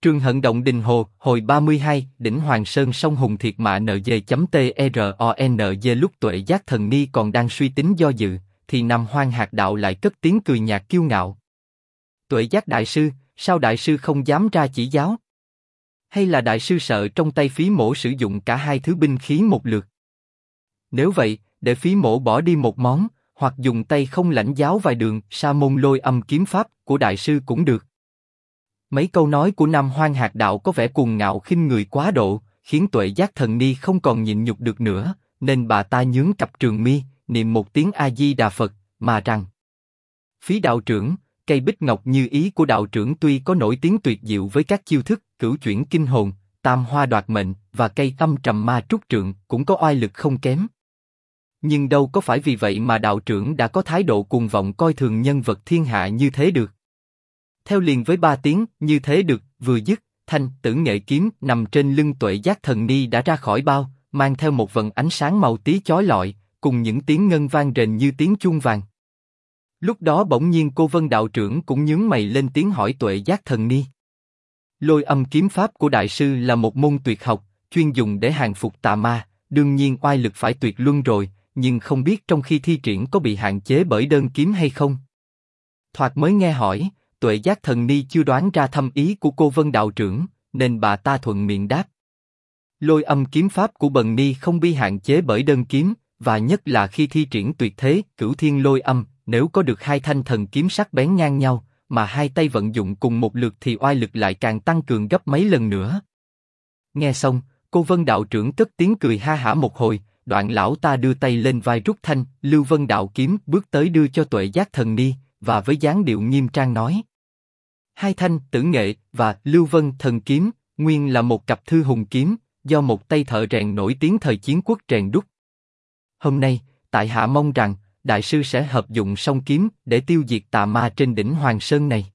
Trường Hận Động Đình Hồ, hồi 32, đỉnh Hoàng Sơn sông Hùng Thiệt Mạ NG.TRONG. Lúc Tuệ Giác Thần Ni còn đang suy tính do dự, thì Nam Hoang Hạt Đạo lại cất tiếng cười nhạt kiêu ngạo. Tuệ Giác đại sư, sao đại sư không dám ra chỉ giáo? Hay là đại sư sợ trong tay Phí Mỗ sử dụng cả hai thứ binh khí một lượt? Nếu vậy, để Phí Mỗ bỏ đi một món, hoặc dùng tay không lãnh giáo vài đường sa môn lôi âm kiếm pháp của đại sư cũng được. Mấy câu nói của Nam Hoang Hạt Đạo có vẻ cuồng ngạo khinh người quá độ, khiến Tuệ Giác Thần Ni không còn nhịn nhục được nữa, nên bà ta nhướng cặp trường mi, niệm một tiếng A Di Đà Phật, mà rằng: Phí đạo trưởng, cây bích ngọc như ý của đạo trưởng tuy có nổi tiếng tuyệt diệu với các chiêu thức cửu chuyển kinh hồn, tam hoa đoạt mệnh và cây âm trầm ma trúc trượng cũng có oai lực không kém. Nhưng đâu có phải vì vậy mà đạo trưởng đã có thái độ cuồng vọng coi thường nhân vật thiên hạ như thế được. Theo liền với ba tiếng như thế được vừa dứt, thanh tử nghệ kiếm nằm trên lưng Tuệ Giác Thần Ni đã ra khỏi bao, mang theo một vầng ánh sáng màu tí chói lọi, cùng những tiếng ngân vang rền như tiếng chuông vàng. Lúc đó bỗng nhiên Cô Vân đạo trưởng cũng nhướng mày lên tiếng hỏi Tuệ Giác Thần Ni. Lôi âm kiếm pháp của đại sư là một môn tuyệt học, chuyên dùng để hàng phục tà ma, đương nhiên oai lực phải tuyệt luân rồi, nhưng không biết trong khi thi triển có bị hạn chế bởi đơn kiếm hay không? Thoạt mới nghe hỏi, Tuệ Giác Thần Ni chưa đoán ra thâm ý của Cô Vân đạo trưởng, nên bà ta thuận miệng đáp. Lôi âm kiếm pháp của Bần Ni không bị hạn chế bởi đơn kiếm, và nhất là khi thi triển tuyệt thế Cửu Thiên Lôi Âm, nếu có được hai thanh thần kiếm sắc bén ngang nhau, mà hai tay vận dụng cùng một lượt thì oai lực lại càng tăng cường gấp mấy lần nữa. Nghe xong, Cô Vân đạo trưởng cất tiếng cười ha hả một hồi, đoạn lão ta đưa tay lên vai rút thanh Lưu Vân đạo kiếm bước tới đưa cho Tuệ Giác Thần Ni, và với dáng điệu nghiêm trang nói: Hai thanh tử nghệ và Lưu Vân thần kiếm nguyên là một cặp thư hùng kiếm, do một tay thợ rèn nổi tiếng thời chiến quốc rèn đúc. Hôm nay, tại hạ mong rằng đại sư sẽ hợp dụng song kiếm để tiêu diệt tà ma trên đỉnh Hoàng Sơn này.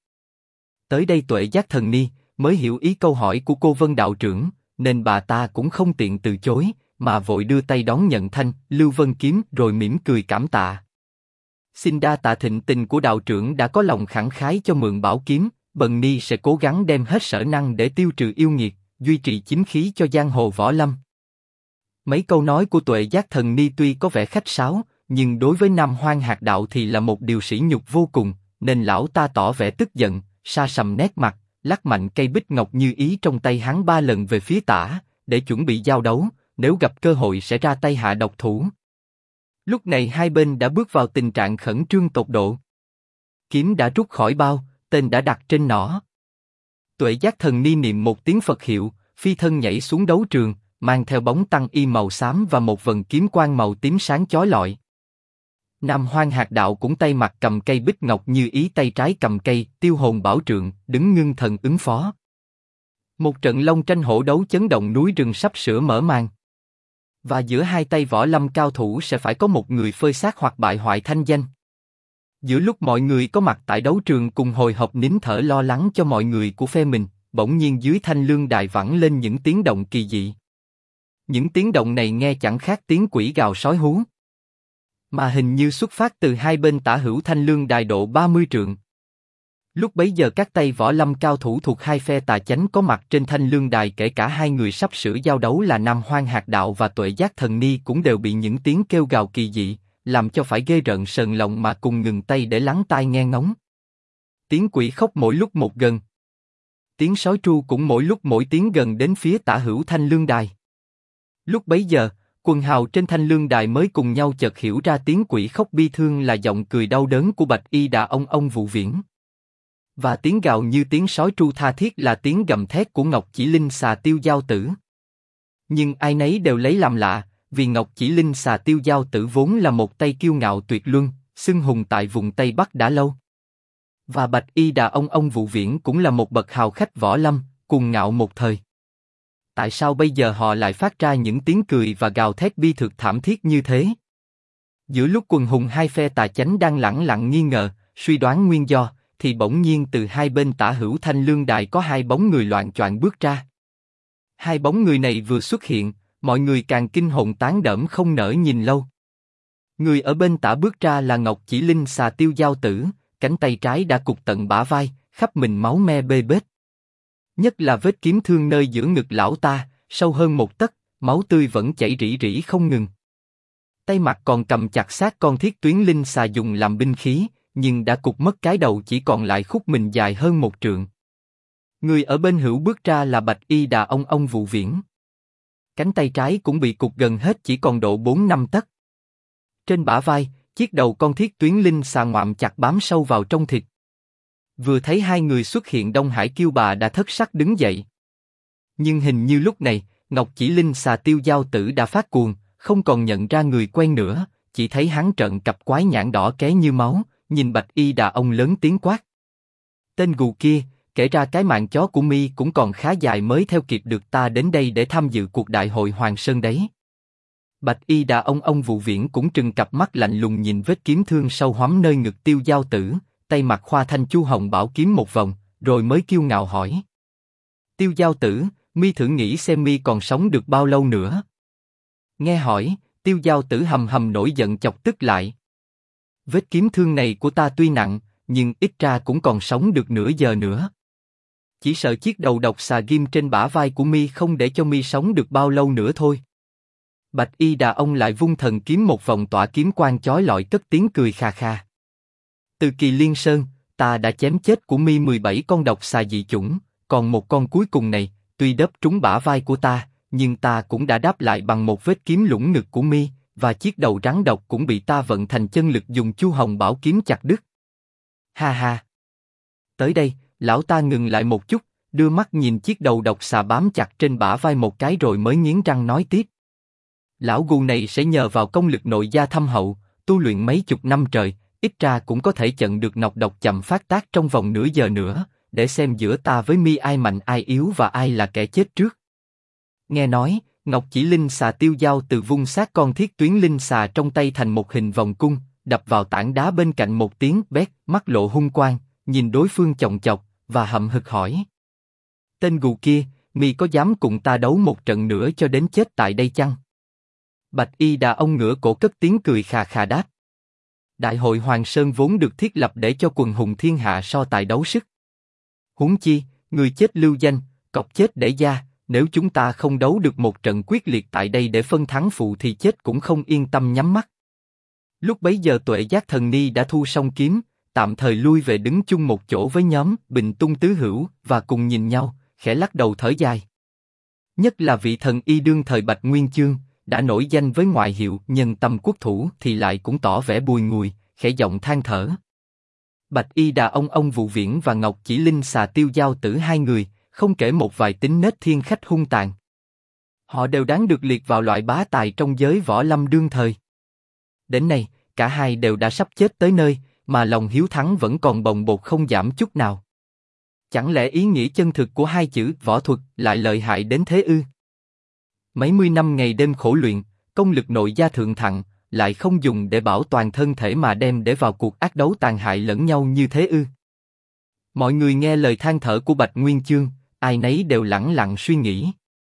Tới đây Tuệ Giác Thần Ni mới hiểu ý câu hỏi của Cô Vân đạo trưởng, nên bà ta cũng không tiện từ chối, mà vội đưa tay đón nhận thanh Lưu Vân kiếm rồi mỉm cười cảm tạ. Xin đa tạ thịnh tình của đạo trưởng đã có lòng khẳng khái cho mượn bảo kiếm, Bần Ni sẽ cố gắng đem hết sở năng để tiêu trừ yêu nghiệt, duy trì chính khí cho giang hồ võ lâm. Mấy câu nói của Tuệ Giác Thần Ni tuy có vẻ khách sáo, nhưng đối với Nam Hoang Hạt Đạo thì là một điều sỉ nhục vô cùng, nên lão ta tỏ vẻ tức giận, sa sầm nét mặt, lắc mạnh cây bích ngọc như ý trong tay hắn 3 lần về phía tả, để chuẩn bị giao đấu, nếu gặp cơ hội sẽ ra tay hạ độc thủ. Lúc này hai bên đã bước vào tình trạng khẩn trương tột độ. Kiếm đã rút khỏi bao, tên đã đặt trên nỏ. Tuệ Giác Thần Ni niệm một tiếng Phật hiệu, phi thân nhảy xuống đấu trường, mang theo bóng tăng y màu xám và một vầng kiếm quang màu tím sáng chói lọi. Nam Hoang Hạt Đạo cũng tay mặt cầm cây bích ngọc như ý, tay trái cầm cây Tiêu Hồn Bảo Trượng, đứng ngưng thần ứng phó. Một trận long tranh hổ đấu chấn động núi rừng sắp sửa mở màn. Và giữa hai tay võ lâm cao thủ sẽ phải có một người phơi xác hoặc bại hoại thanh danh. Giữa lúc mọi người có mặt tại đấu trường cùng hồi hộp nín thở lo lắng cho mọi người của phe mình, bỗng nhiên dưới thanh lương đài vẳng lên những tiếng động kỳ dị. Những tiếng động này nghe chẳng khác tiếng quỷ gào sói hú, mà hình như xuất phát từ hai bên tả hữu thanh lương đài độ 30 trượng. Lúc bấy giờ các tay võ lâm cao thủ thuộc hai phe tà chánh có mặt trên thanh lương đài, kể cả hai người sắp sửa giao đấu là Nam Hoang Hạt Đạo và Tuệ Giác Thần Ni, cũng đều bị những tiếng kêu gào kỳ dị làm cho phải ghê rợn sờn lòng mà cùng ngừng tay để lắng tai nghe ngóng. Tiếng quỷ khóc mỗi lúc một gần, tiếng sói tru cũng mỗi lúc mỗi tiếng gần đến phía tả hữu thanh lương đài. Lúc bấy giờ, quần hào trên thanh lương đài mới cùng nhau chợt hiểu ra tiếng quỷ khóc bi thương là giọng cười đau đớn của Bạch Y Đà ông Vũ Viễn, và tiếng gào như tiếng sói tru tha thiết là tiếng gầm thét của Ngọc Chỉ Linh Xà Tiêu Giao Tử. Nhưng ai nấy đều lấy làm lạ, vì Ngọc Chỉ Linh Xà Tiêu Giao Tử vốn là một tay kiêu ngạo tuyệt luân, xưng hùng tại vùng Tây Bắc đã lâu. Và Bạch Y Đà ông Vũ Viễn cũng là một bậc hào khách võ lâm, cuồng ngạo một thời. Tại sao bây giờ họ lại phát ra những tiếng cười và gào thét bi thực thảm thiết như thế? Giữa lúc quần hùng hai phe tà chánh đang lẳng lặng nghi ngờ, suy đoán nguyên do, thì bỗng nhiên từ hai bên tả hữu thanh lương đài có hai bóng người loạng choạng bước ra. Hai bóng người này vừa xuất hiện, mọi người càng kinh hồn tán đẫm không nỡ nhìn lâu. Người ở bên tả bước ra là Ngọc Chỉ Linh Xà Tiêu Giao Tử, cánh tay trái đã cụt tận bả vai, khắp mình máu me bê bết. Nhất là vết kiếm thương nơi giữa ngực lão ta, sâu hơn 1 tấc, máu tươi vẫn chảy rỉ rỉ không ngừng. Tay mặt còn cầm chặt xác con thiết tuyến linh xà dùng làm binh khí, nhưng đã cụt mất cái đầu, chỉ còn lại khúc mình dài hơn 1 trượng. Người ở bên hữu bước ra là Bạch Y Đà ông Vụ Viễn. Cánh tay trái cũng bị cụt gần hết, chỉ còn độ 4-5 tấc. Trên bả vai, chiếc đầu con thiết tuyến linh xà ngoạm chặt bám sâu vào trong thịt. Vừa thấy hai người xuất hiện, Đông Hải Kiêu Bà đã thất sắc đứng dậy. Nhưng hình như lúc này, Ngọc Chỉ Linh xà Tiêu Giao Tử đã phát cuồng, không còn nhận ra người quen nữa, chỉ thấy hắn trợn cặp quái nhãn đỏ ké như máu, nhìn Bạch Y Đà ông lớn tiếng quát. Tên gù kia, kể ra cái mạng chó của mi cũng còn khá dài mới theo kịp được ta đến đây để tham dự cuộc đại hội Hoàng Sơn đấy. Bạch Y Đà ông Vụ Viễn cũng trừng cặp mắt lạnh lùng nhìn vết kiếm thương sâu hoắm nơi ngực Tiêu Giao Tử, tay mặt khoa thanh chu hồng bảo kiếm một vòng, rồi mới kiêu ngạo hỏi. Tiêu Giao Tử, mi thử nghĩ xem mi còn sống được bao lâu nữa? Nghe hỏi, Tiêu Giao Tử hầm hầm nổi giận chọc tức lại. Vết kiếm thương này của ta tuy nặng, nhưng ít ra cũng còn sống được nửa giờ nữa. Chỉ sợ chiếc đầu độc xà ghim trên bả vai của mi không để cho mi sống được bao lâu nữa thôi. Bạch Y Đà ông lại vung thần kiếm một vòng, tỏa kiếm quang chói lọi, cất tiếng cười khà khà. Từ Kỳ Liên Sơn, ta đã chém chết của mi 17 con độc xà dị chủng, còn một con cuối cùng này, tuy đớp trúng bả vai của ta, nhưng ta cũng đã đáp lại bằng một vết kiếm lũng ngực của mi, và chiếc đầu rắn độc cũng bị ta vận thành chân lực dùng Chu Hồng bảo kiếm chặt đứt. Ha ha. Tới đây, lão ta ngừng lại một chút, đưa mắt nhìn chiếc đầu độc xà bám chặt trên bả vai một cái rồi mới nghiến răng nói tiếp. Lão gù này sẽ nhờ vào công lực nội gia thâm hậu, tu luyện mấy chục năm trời, ít ra cũng có thể chặn được nọc độc chậm phát tác trong vòng nửa giờ nữa, để xem giữa ta với mi ai mạnh ai yếu và ai là kẻ chết trước. Nghe nói, Ngọc Chỉ Linh xà Tiêu Giao từ vung sát con thiết tuyến linh xà trong tay thành một hình vòng cung, đập vào tảng đá bên cạnh một tiếng bét, mắt lộ hung quang, nhìn đối phương chòng chọc và hậm hực hỏi: Tên gù kia, mi có dám cùng ta đấu một trận nữa cho đến chết tại đây chăng? Bạch Y Đà ông ngửa cổ cất tiếng cười khà khà đáp: Đại hội Hoàng Sơn vốn được thiết lập để cho quần hùng thiên hạ so tài đấu sức. Huống chi, người chết lưu danh, cọp chết để da. Nếu chúng ta không đấu được một trận quyết liệt tại đây để phân thắng phụ thì chết cũng không yên tâm nhắm mắt. Lúc bấy giờ Tuệ Giác Thần Ni đã thu xong kiếm, tạm thời lui về đứng chung một chỗ với nhóm Bình Tung Tứ Hữu và cùng nhìn nhau, khẽ lắc đầu thở dài. Nhất là vị thần y đương thời Bạch Nguyên Chương, đã nổi danh với ngoại hiệu Nhân Tâm Quốc Thủ thì lại cũng tỏ vẻ bùi ngùi, khẽ giọng than thở. Bạch Y Đà ông Vụ Viễn và Ngọc Chỉ Linh xà Tiêu Giao Tử, hai người, không kể một vài tính nết thiên khách hung tàn, họ đều đáng được liệt vào loại bá tài trong giới võ lâm đương thời. Đến nay, cả hai đều đã sắp chết tới nơi, mà lòng hiếu thắng vẫn còn bồng bột không giảm chút nào. Chẳng lẽ ý nghĩa chân thực của hai chữ võ thuật lại lợi hại đến thế ư? Mấy mươi năm ngày đêm khổ luyện, công lực nội gia thượng thặng, lại không dùng để bảo toàn thân thể mà đem để vào cuộc ác đấu tàn hại lẫn nhau như thế ư? Mọi người nghe lời than thở của Bạch Nguyên Chương, ai nấy đều lẳng lặng suy nghĩ.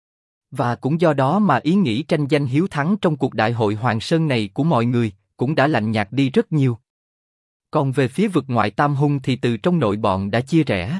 Và cũng do đó mà ý nghĩ tranh danh hiếu thắng trong cuộc đại hội Hoàng Sơn này của mọi người cũng đã lạnh nhạt đi rất nhiều. Còn về phía vực ngoại Tam Hung thì từ trong nội bọn đã chia rẽ.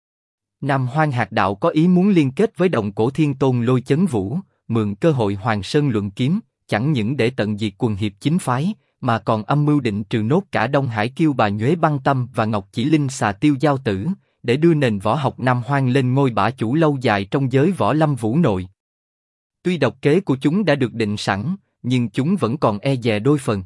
Nam Hoang Hạt Đạo có ý muốn liên kết với Đồng Cổ Thiên Tôn Lôi Chấn Vũ, mượn cơ hội Hoàng Sơn luận kiếm, chẳng những để tận diệt quần hiệp chính phái, mà còn âm mưu định trừ nốt cả Đông Hải Kiêu Bà Nhuế Băng Tâm và Ngọc Chỉ Linh xà Tiêu Giao Tử, để đưa nền võ học Nam Hoang lên ngôi bá chủ lâu dài trong giới võ lâm vũ nội. Tuy độc kế của chúng đã được định sẵn, nhưng chúng vẫn còn e dè đôi phần.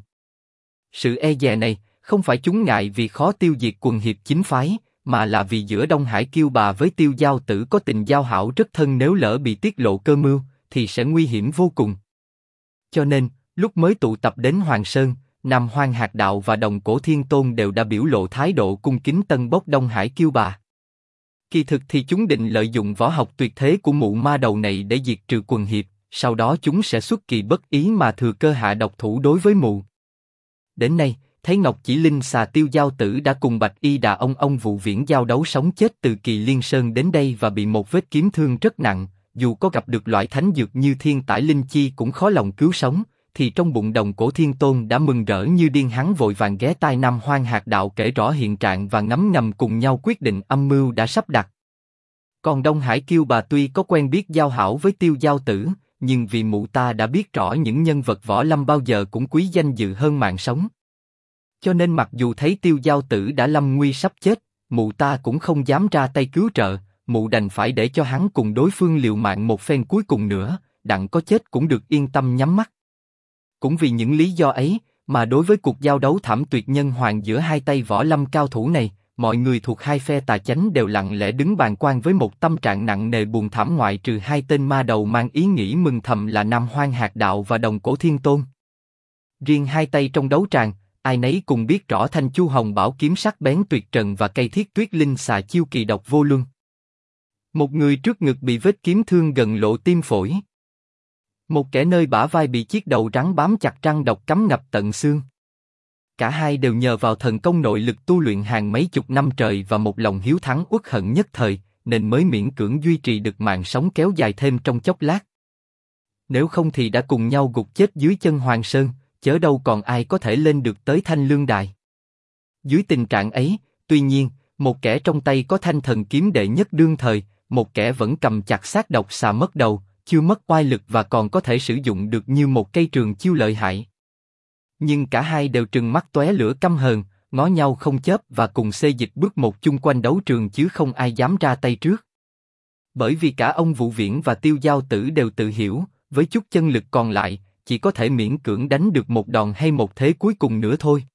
Sự e dè này không phải chúng ngại vì khó tiêu diệt quần hiệp chính phái, mà là vì giữa Đông Hải Kiêu Bà với Tiêu Giao Tử có tình giao hảo rất thân, nếu lỡ bị tiết lộ cơ mưu, thì sẽ nguy hiểm vô cùng. Cho nên, lúc mới tụ tập đến Hoàng Sơn, Nam Hoang Hạt Đạo và Đồng Cổ Thiên Tôn đều đã biểu lộ thái độ cung kính tân bốc Đông Hải Kiêu Bà. Kỳ thực thì chúng định lợi dụng võ học tuyệt thế của mụ ma đầu này để diệt trừ quần hiệp, sau đó chúng sẽ xuất kỳ bất ý mà thừa cơ hạ độc thủ đối với mụ. Đến nay, thấy Ngọc Chỉ Linh xà Tiêu Giao Tử đã cùng Bạch Y Đà ông Vụ Viễn giao đấu sống chết từ Kỳ Liên Sơn đến đây và bị một vết kiếm thương rất nặng, dù có gặp được loại thánh dược như Thiên Tải Linh Chi cũng khó lòng cứu sống, thì trong bụng Đồng Cổ Thiên Tôn đã mừng rỡ như điên. Hắn vội vàng ghé tai Nam Hoang Hạt Đạo kể rõ hiện trạng và ngấm ngầm cùng nhau quyết định âm mưu đã sắp đặt. Còn Đông Hải Kiêu bà tuy có quen biết giao hảo với Tiêu Giao Tử, nhưng vì mụ ta đã biết rõ những nhân vật võ lâm bao giờ cũng quý danh dự hơn mạng sống. Cho nên mặc dù thấy Tiêu Giao Tử đã lâm nguy sắp chết, mụ ta cũng không dám ra tay cứu trợ, mụ đành phải để cho hắn cùng đối phương liều mạng một phen cuối cùng nữa, đặng có chết cũng được yên tâm nhắm mắt. Cũng vì những lý do ấy, mà đối với cuộc giao đấu thảm tuyệt nhân hoàng giữa hai tay võ lâm cao thủ này, mọi người thuộc hai phe tà chánh đều lặng lẽ đứng bàng quan với một tâm trạng nặng nề buồn thảm, ngoại trừ hai tên ma đầu mang ý nghĩ mừng thầm là Nam Hoang Hạc Đạo và Đồng Cổ Thiên Tôn. Riêng hai tay trong đấu tràng, ai nấy cùng biết rõ Thanh Chu Hồng Bảo kiếm sắc bén tuyệt trần và cây Thiết Tuyết Linh xà chiêu kỳ độc vô luân. Một người trước ngực bị vết kiếm thương gần lộ tim phổi. Một kẻ nơi bả vai bị chiếc đầu rắn bám chặt, răng độc cắm ngập tận xương. Cả hai đều nhờ vào thần công nội lực tu luyện hàng mấy chục năm trời và một lòng hiếu thắng uất hận nhất thời, nên mới miễn cưỡng duy trì được mạng sống kéo dài thêm trong chốc lát. Nếu không thì đã cùng nhau gục chết dưới chân Hoàng Sơn, chớ đâu còn ai có thể lên được tới Thanh Lương Đài. Dưới tình trạng ấy, tuy nhiên, một kẻ trong tay có thanh thần kiếm đệ nhất đương thời, một kẻ vẫn cầm chặt xác độc xà mất đầu, chưa mất oai lực và còn có thể sử dụng được như một cây trường chiêu lợi hại. Nhưng cả hai đều trừng mắt tóe lửa căm hờn, ngó nhau không chớp và cùng xê dịch bước một chung quanh đấu trường chứ không ai dám ra tay trước. Bởi vì cả ông Vũ Viễn và Tiêu Giao Tử đều tự hiểu, với chút chân lực còn lại, chỉ có thể miễn cưỡng đánh được một đòn hay một thế cuối cùng nữa thôi.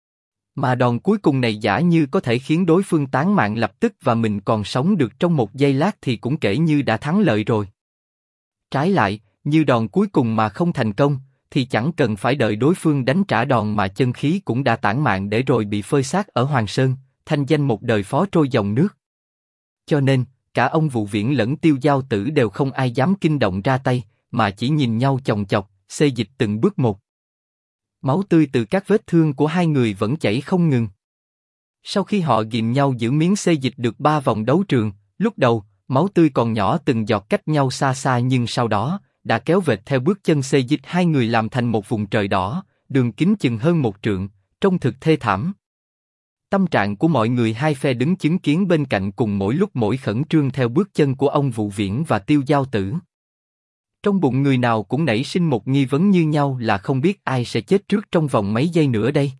Mà đòn cuối cùng này giả như có thể khiến đối phương tán mạng lập tức và mình còn sống được trong một giây lát thì cũng kể như đã thắng lợi rồi. Trái lại, như đòn cuối cùng mà không thành công, thì chẳng cần phải đợi đối phương đánh trả đòn mà chân khí cũng đã tản mạng để rồi bị phơi xác ở Hoàng Sơn, thanh danh một đời phó trôi dòng nước. Cho nên, cả ông Vũ Viễn lẫn Tiêu Giao Tử đều không ai dám kinh động ra tay, mà chỉ nhìn nhau chòng chọc, xê dịch từng bước một. Máu tươi từ các vết thương của hai người vẫn chảy không ngừng. Sau khi họ ghìm nhau giữ miếng xê dịch được 3 vòng đấu trường, lúc đầu, máu tươi còn nhỏ từng giọt cách nhau xa xa, nhưng sau đó, đã kéo vệt theo bước chân xê dịch hai người làm thành một vùng trời đỏ, đường kính chừng hơn 1 trượng, trông thực thê thảm. Tâm trạng của mọi người hai phe đứng chứng kiến bên cạnh cùng mỗi lúc mỗi khẩn trương theo bước chân của ông Vũ Viễn và Tiêu Giao Tử. Trong bụng người nào cũng nảy sinh một nghi vấn như nhau là không biết ai sẽ chết trước trong vòng mấy giây nữa đây.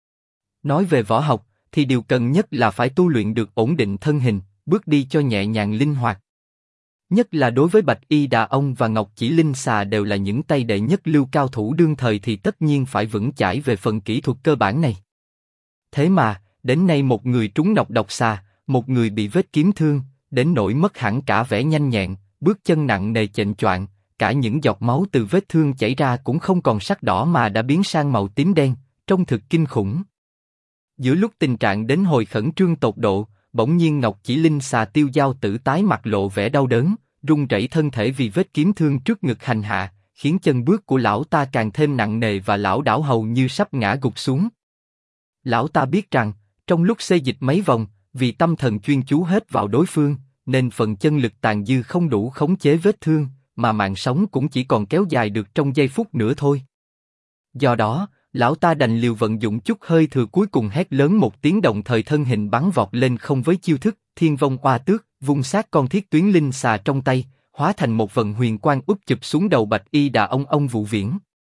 Nói về võ học, thì điều cần nhất là phải tu luyện được ổn định thân hình, bước đi cho nhẹ nhàng linh hoạt. Nhất là đối với Bạch Y Đà Ông và Ngọc Chỉ Linh Xà đều là những tay đệ nhất lưu cao thủ đương thời thì tất nhiên phải vững chãi về phần kỹ thuật cơ bản này. Thế mà, đến nay một người trúng nọc độc xà, một người bị vết kiếm thương, đến nỗi mất hẳn cả vẻ nhanh nhẹn, bước chân nặng nề chệch choạng, cả những giọt máu từ vết thương chảy ra cũng không còn sắc đỏ mà đã biến sang màu tím đen, trông thực kinh khủng. Giữa lúc tình trạng đến hồi khẩn trương tột độ, bỗng nhiên Ngọc Chỉ Linh Xà Tiêu Giao Tử tái mặt lộ vẻ đau đớn, run rẩy thân thể vì vết kiếm thương trước ngực hành hạ, khiến chân bước của lão ta càng thêm nặng nề và lão đảo hầu như sắp ngã gục xuống. Lão ta biết rằng, trong lúc xê dịch mấy vòng, vì tâm thần chuyên chú hết vào đối phương, nên phần chân lực tàn dư không đủ khống chế vết thương, mà mạng sống cũng chỉ còn kéo dài được trong giây phút nữa thôi. Do đó, lão ta đành liều vận dụng chút hơi thừa cuối cùng, hét lớn một tiếng, đồng thời thân hình bắn vọt lên không với chiêu thức Thiên Vong Oa Tước, vung sát con Thiết Tuyến Linh Xà trong tay, hóa thành một vần huyền quang úp chụp xuống đầu Bạch Y Đà ông Vũ Viễn.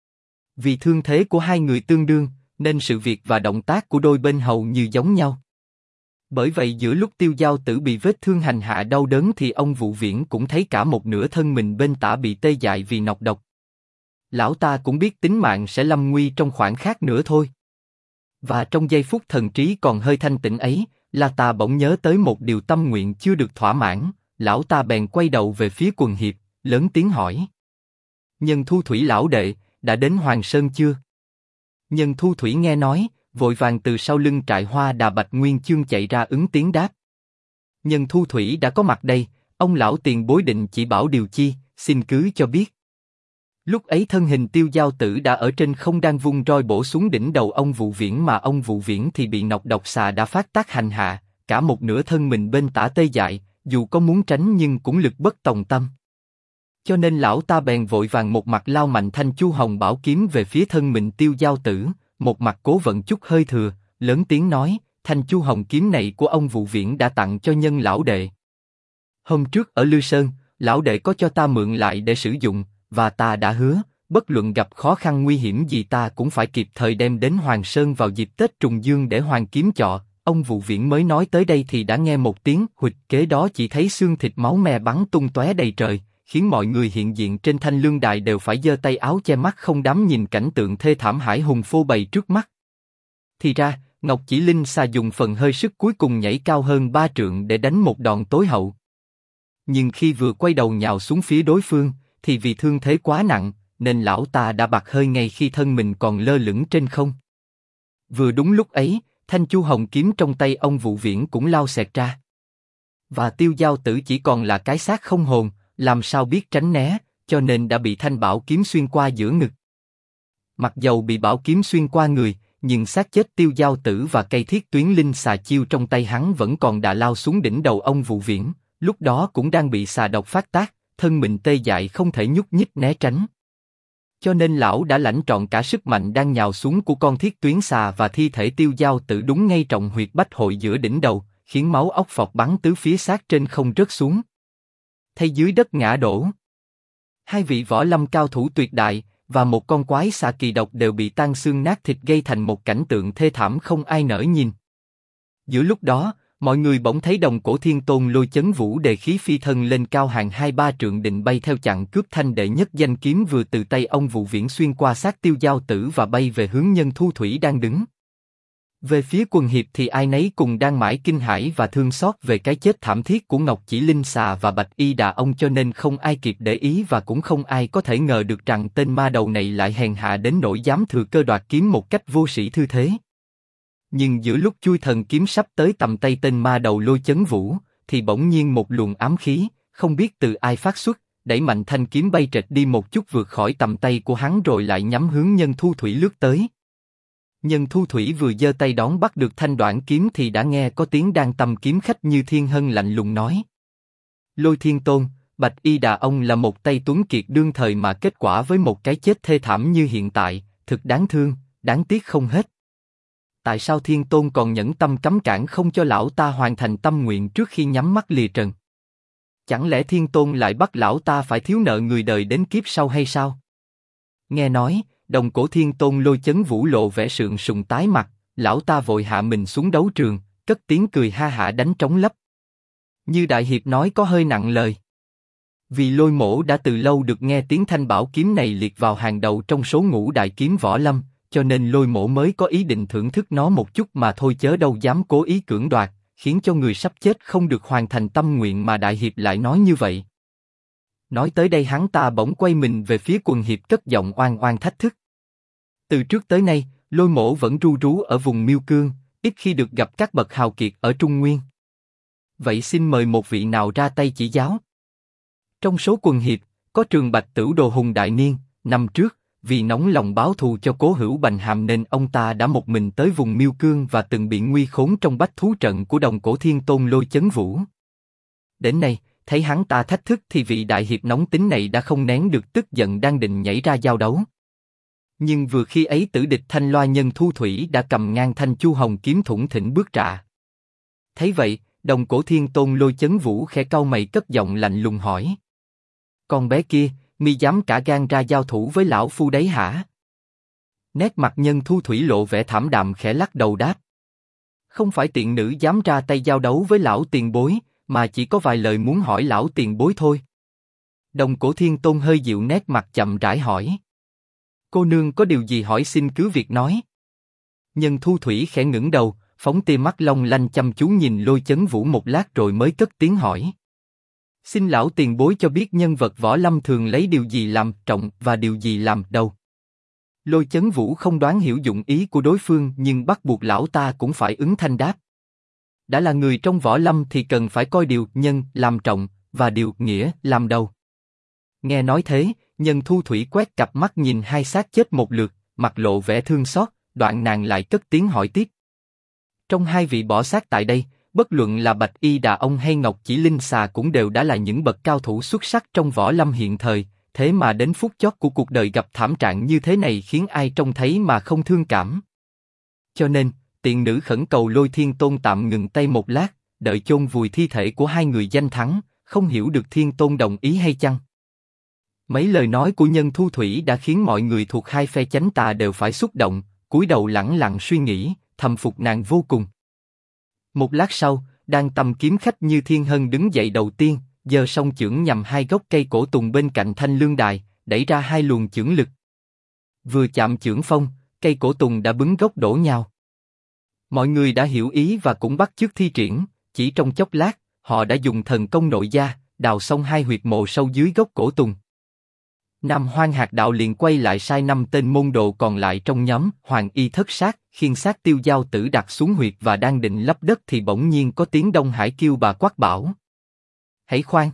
Vì thương thế của hai người tương đương, nên sự việc và động tác của đôi bên hầu như giống nhau. Bởi vậy giữa lúc Tiêu Giao Tử bị vết thương hành hạ đau đớn thì ông Vũ Viễn cũng thấy cả một nửa thân mình bên tả bị tê dại vì nọc độc. Lão ta cũng biết tính mạng sẽ lâm nguy trong khoảng khắc nữa thôi. Và trong giây phút thần trí còn hơi thanh tĩnh ấy, là ta bỗng nhớ tới một điều tâm nguyện chưa được thỏa mãn, lão ta bèn quay đầu về phía Quần Hiệp, lớn tiếng hỏi. Nhân Thu Thủy lão đệ, đã đến Hoàng Sơn chưa? Nhân Thu Thủy nghe nói, vội vàng từ sau lưng trại Hoa Đà Bạch Nguyên Chương chạy ra ứng tiếng đáp. Nhân Thu Thủy đã có mặt đây, ông lão tiền bối định chỉ bảo điều chi, xin cứ cho biết. Lúc ấy thân hình Tiêu Giao Tử đã ở trên không đang vung roi bổ xuống đỉnh đầu ông Vũ Viễn, mà ông Vũ Viễn thì bị nọc độc xà đã phát tác hành hạ, cả một nửa thân mình bên tả tê dại, dù có muốn tránh nhưng cũng lực bất tòng tâm. Cho nên lão ta bèn vội vàng một mặt lao mạnh Thanh Chu Hồng Bảo kiếm về phía thân mình Tiêu Giao Tử, một mặt cố vận chút hơi thừa, lớn tiếng nói, Thanh Chu Hồng kiếm này của ông Vũ Viễn đã tặng cho Nhân lão đệ. Hôm trước ở Lư Sơn, lão đệ có cho ta mượn lại để sử dụng, và ta đã hứa, bất luận gặp khó khăn nguy hiểm gì ta cũng phải kịp thời đem đến Hoàng Sơn vào dịp Tết Trùng Dương để Hoàng kiếm chọ. Ông Vụ Viễn mới nói tới đây thì đã nghe một tiếng huỵch, kế đó chỉ thấy xương thịt máu me bắn tung tóe đầy trời, khiến mọi người hiện diện trên Thanh Lương Đài đều phải giơ tay áo che mắt không dám nhìn cảnh tượng thê thảm hải hùng phô bày trước mắt. Thì ra, Ngọc Chỉ Linh Xà dùng phần hơi sức cuối cùng nhảy cao hơn 3 trượng để đánh một đòn tối hậu. Nhưng khi vừa quay đầu nhào xuống phía đối phương, thì vì thương thế quá nặng, nên lão ta đã bặt hơi ngay khi thân mình còn lơ lửng trên không. Vừa đúng lúc ấy, thanh chu hồng kiếm trong tay ông Vụ Viễn cũng lao xẹt ra. Và Tiêu Giao Tử chỉ còn là cái xác không hồn, làm sao biết tránh né, cho nên đã bị thanh bảo kiếm xuyên qua giữa ngực. Mặc dầu bị bảo kiếm xuyên qua người, nhưng xác chết Tiêu Giao Tử và cây thiết tuyến linh xà chiêu trong tay hắn vẫn còn đã lao xuống đỉnh đầu ông Vụ Viễn, lúc đó cũng đang bị xà độc phát tác, thân mình tê dại không thể nhúc nhích né tránh. Cho nên lão đã lãnh trọn cả sức mạnh đang nhào xuống của con thiết tuyến xà và thi thể Tiêu Giao Tử đúng ngay trọng huyệt bách hội giữa đỉnh đầu, khiến máu óc phọt bắn tứ phía xác trên không rớt xuống. Thay dưới đất ngã đổ. Hai vị võ lâm cao thủ tuyệt đại và một con quái xà kỳ độc đều bị tan xương nát thịt gây thành một cảnh tượng thê thảm không ai nỡ nhìn. Giữa lúc đó, mọi người bỗng thấy Đồng Cổ Thiên Tôn Lôi Chấn Vũ đề khí phi thân lên cao hàng 2-3 trượng định bay theo chặn cướp thanh đệ nhất danh kiếm vừa từ tay ông Vụ Viễn xuyên qua xác Tiêu Giao Tử và bay về hướng Nhân Thu Thủy đang đứng. Về phía quần hiệp thì ai nấy cùng đang mãi kinh hãi và thương xót về cái chết thảm thiết của Ngọc Chỉ Linh Xà và Bạch Y Đà Ông, cho nên không ai kịp để ý và cũng không ai có thể ngờ được rằng tên ma đầu này lại hèn hạ đến nỗi dám thừa cơ đoạt kiếm một cách vô sĩ thư thế. Nhưng giữa lúc chui thần kiếm sắp tới tầm tay tên ma đầu Lôi Chấn Vũ, thì bỗng nhiên một luồng ám khí, không biết từ ai phát xuất, đẩy mạnh thanh kiếm bay trệch đi một chút vượt khỏi tầm tay của hắn rồi lại nhắm hướng Nhân Thu Thủy lướt tới. Nhân Thu Thủy vừa giơ tay đón bắt được thanh đoạn kiếm thì đã nghe có tiếng Đan Tâm kiếm khách Như Thiên Hân lạnh lùng nói: Lôi Thiên Tôn, Bạch Y Đà Ông là một tay tuấn kiệt đương thời mà kết quả với một cái chết thê thảm như hiện tại, thực đáng thương, đáng tiếc không hết. Tại sao Thiên Tôn còn nhẫn tâm cấm cản không cho lão ta hoàn thành tâm nguyện trước khi nhắm mắt lìa trần? Chẳng lẽ Thiên Tôn lại bắt lão ta phải thiếu nợ người đời đến kiếp sau hay sao? Nghe nói, Đồng Cổ Thiên Tôn Lôi Chấn Vũ lộ vẻ sượng sùng tái mặt, lão ta vội hạ mình xuống đấu trường, cất tiếng cười ha hả đánh trống lấp. Như đại hiệp nói có hơi nặng lời. Vì Lôi Mỗ đã từ lâu được nghe tiếng thanh bảo kiếm này liệt vào hàng đầu trong số ngũ đại kiếm võ lâm, cho nên Lôi Mỗ mới có ý định thưởng thức nó một chút mà thôi, chớ đâu dám cố ý cưỡng đoạt, khiến cho người sắp chết không được hoàn thành tâm nguyện mà đại hiệp lại nói như vậy. Nói tới đây hắn ta bỗng quay mình về phía quần hiệp cất giọng oan oan thách thức. Từ trước tới nay, Lôi Mỗ vẫn ru rú ở vùng Miêu Cương, ít khi được gặp các bậc hào kiệt ở Trung Nguyên. Vậy xin mời một vị nào ra tay chỉ giáo. Trong số quần hiệp, có Trường Bạch Tửu Đồ Hùng Đại Niên, năm trước, vì nóng lòng báo thù cho cố hữu Bành Hàm nên ông ta đã một mình tới vùng Miêu Cương và từng bị nguy khốn trong bách thú trận của Đồng Cổ Thiên Tôn Lôi Chấn Vũ. Đến nay, thấy hắn ta thách thức thì vị đại hiệp nóng tính này đã không nén được tức giận đang định nhảy ra giao đấu. Nhưng vừa khi ấy tử địch Thanh Loa Nhân Thu Thủy đã cầm ngang thanh chu hồng kiếm thủng thỉnh bước trạ. Thấy vậy, Đồng Cổ Thiên Tôn Lôi Chấn Vũ khẽ cau mày cất giọng lạnh lùng hỏi: Con bé kia, mi dám cả gan ra giao thủ với lão phu đấy hả? Nét mặt Nhân Thu Thủy lộ vẻ thảm đạm khẽ lắc đầu đáp: Không phải tiện nữ dám ra tay giao đấu với lão tiền bối, mà chỉ có vài lời muốn hỏi lão tiền bối thôi. Đồng Cổ Thiên Tôn hơi dịu nét mặt chậm rãi hỏi: Cô nương có điều gì hỏi xin cứ việc nói. Nhân Thu Thủy khẽ ngẩng đầu, phóng tia mắt long lanh chăm chú nhìn Lôi Chấn Vũ một lát rồi mới cất tiếng hỏi: Xin lão tiền bối cho biết nhân vật võ lâm thường lấy điều gì làm trọng và điều gì làm đầu. Lôi Chấn Vũ không đoán hiểu dụng ý của đối phương nhưng bắt buộc lão ta cũng phải ứng thanh đáp. Đã là người trong võ lâm thì cần phải coi điều nhân làm trọng và điều nghĩa làm đầu. Nghe nói thế, Nhân Thu Thủy quét cặp mắt nhìn hai xác chết một lượt, mặt lộ vẻ thương xót, đoạn nàng lại cất tiếng hỏi tiếp. Trong hai vị bỏ xác tại đây, bất luận là Bạch Y Đà Ông hay Ngọc Chỉ Linh Xà cũng đều đã là những bậc cao thủ xuất sắc trong võ lâm hiện thời, thế mà đến phút chót của cuộc đời gặp thảm trạng như thế này khiến ai trông thấy mà không thương cảm. Cho nên, tiện nữ khẩn cầu Lôi Thiên Tôn tạm ngừng tay một lát, đợi chôn vùi thi thể của hai người danh thắng, không hiểu được Thiên Tôn đồng ý hay chăng? Mấy lời nói của Nhân Thu Thủy đã khiến mọi người thuộc hai phe chánh tà đều phải xúc động, cúi đầu lẳng lặng suy nghĩ, thầm phục nàng vô cùng. Một lát sau, đang tầm kiếm khách Như Thiên Hân đứng dậy đầu tiên, giơ song chưởng nhằm hai gốc cây cổ tùng bên cạnh thanh lương đài, đẩy ra hai luồng chưởng lực. Vừa chạm chưởng phong, cây cổ tùng đã bứng gốc đổ nhào. Mọi người đã hiểu ý và cũng bắt chước thi triển, chỉ trong chốc lát, họ đã dùng thần công nội gia, đào xong hai huyệt mộ sâu dưới gốc cổ tùng. Nam Hoang Hạt Đạo liền quay lại sai 5 tên môn đồ còn lại trong nhóm, Hoàng Y thất sát, khiêng xác Tiêu Giao Tử đặt xuống huyệt và đang định lấp đất thì bỗng nhiên có tiếng Đông Hải kêu bà quát bảo: hãy khoan!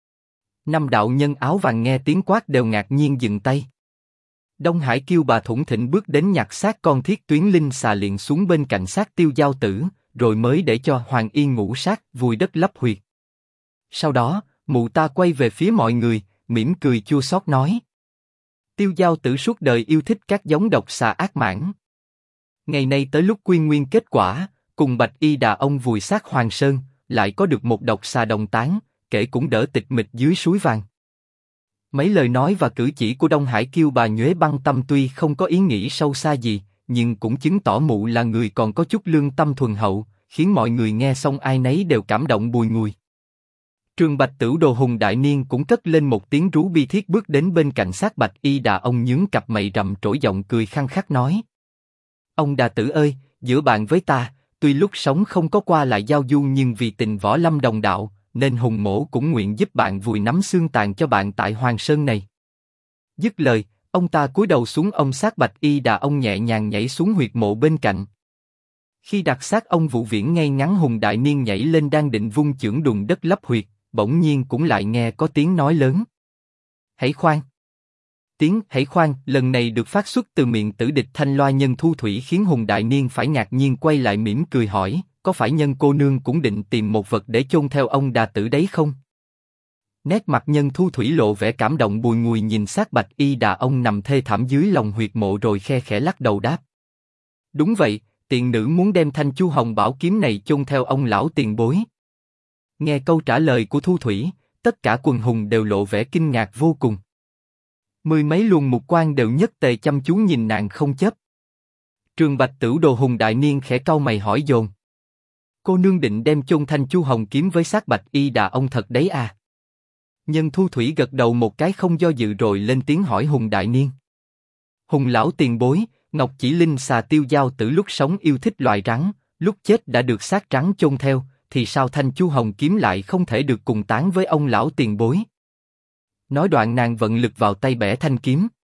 5 đạo nhân áo vàng nghe tiếng quát đều ngạc nhiên dừng tay. Đông Hải kêu bà thủng thỉnh bước đến nhặt xác con Thiết Tuyến Linh xà liền xuống bên cạnh xác Tiêu Giao Tử, rồi mới để cho Hoàng Y ngũ sát vùi đất lấp huyệt. Sau đó, mụ ta quay về phía mọi người, mỉm cười chua xót nói: Tiêu Giao Tử suốt đời yêu thích các giống độc xà ác mãn. Ngày nay tới lúc quy nguyên kết quả, cùng Bạch Y Đà ông vùi xác Hoàng Sơn, lại có được một độc xà đồng tán, kể cũng đỡ tịch mịch dưới suối vàng. Mấy lời nói và cử chỉ của Đông Hải Kiêu bà nhuế băng tâm tuy không có ý nghĩ sâu xa gì, nhưng cũng chứng tỏ mụ là người còn có chút lương tâm thuần hậu, khiến mọi người nghe xong ai nấy đều cảm động bùi ngùi. Trường Bạch Tửu Đồ Hùng Đại Niên cũng cất lên một tiếng rú bi thiết bước đến bên cạnh xác Bạch Y Đà ông nhướng cặp mày rậm trỗi giọng cười khăng khắc nói: Ông Đà Tử ơi, giữa bạn với ta, tuy lúc sống không có qua lại giao du nhưng vì tình võ lâm đồng đạo, nên Hùng Mỗ cũng nguyện giúp bạn vùi nắm xương tàn cho bạn tại Hoàng Sơn này. Dứt lời, ông ta cúi đầu xuống ôm xác Bạch Y Đà ông nhẹ nhàng nhảy xuống huyệt mộ bên cạnh. Khi đặt xác ông Vũ Viễn ngay ngắn Hùng Đại Niên nhảy lên đang định vung chưởng đùn đất lấp huyệt, bỗng nhiên cũng lại nghe có tiếng nói lớn: hãy khoan! Tiếng hãy khoan lần này được phát xuất từ miệng tử địch Thanh Loa Nhân Thu Thủy khiến Hùng Đại Niên phải ngạc nhiên quay lại mỉm cười hỏi: có phải Nhân cô nương cũng định tìm một vật để chôn theo ông Đà Tử đấy không? Nét mặt Nhân Thu Thủy lộ vẻ cảm động bùi ngùi nhìn xác Bạch Y Đà ông nằm thê thảm dưới lòng huyệt mộ rồi khe khẽ lắc đầu đáp: đúng vậy, tiện nữ muốn đem thanh Chu Hồng Bảo kiếm này chôn theo ông lão tiền bối. Nghe câu trả lời của Thu Thủy, tất cả quần hùng đều lộ vẻ kinh ngạc vô cùng. Mười mấy luồng mục quang đều nhất tề chăm chú nhìn nàng không chớp. Trường Bạch Tửu Đồ Hùng Đại Niên khẽ cau mày hỏi dồn: cô nương định đem chôn thanh Chu Hồng kiếm với xác Bạch Y Đà ông thật đấy à? Nhân Thu Thủy gật đầu một cái không do dự rồi lên tiếng hỏi Hùng Đại Niên: Hùng lão tiền bối, Ngọc Chỉ Linh xà Tiêu Giao Tử lúc sống yêu thích loài rắn, lúc chết đã được xác trắng chôn theo, thì sao thanh Chu Hồng kiếm lại không thể được cùng tán với ông lão tiền bối? Nói đoạn nàng vận lực vào tay bẻ thanh kiếm.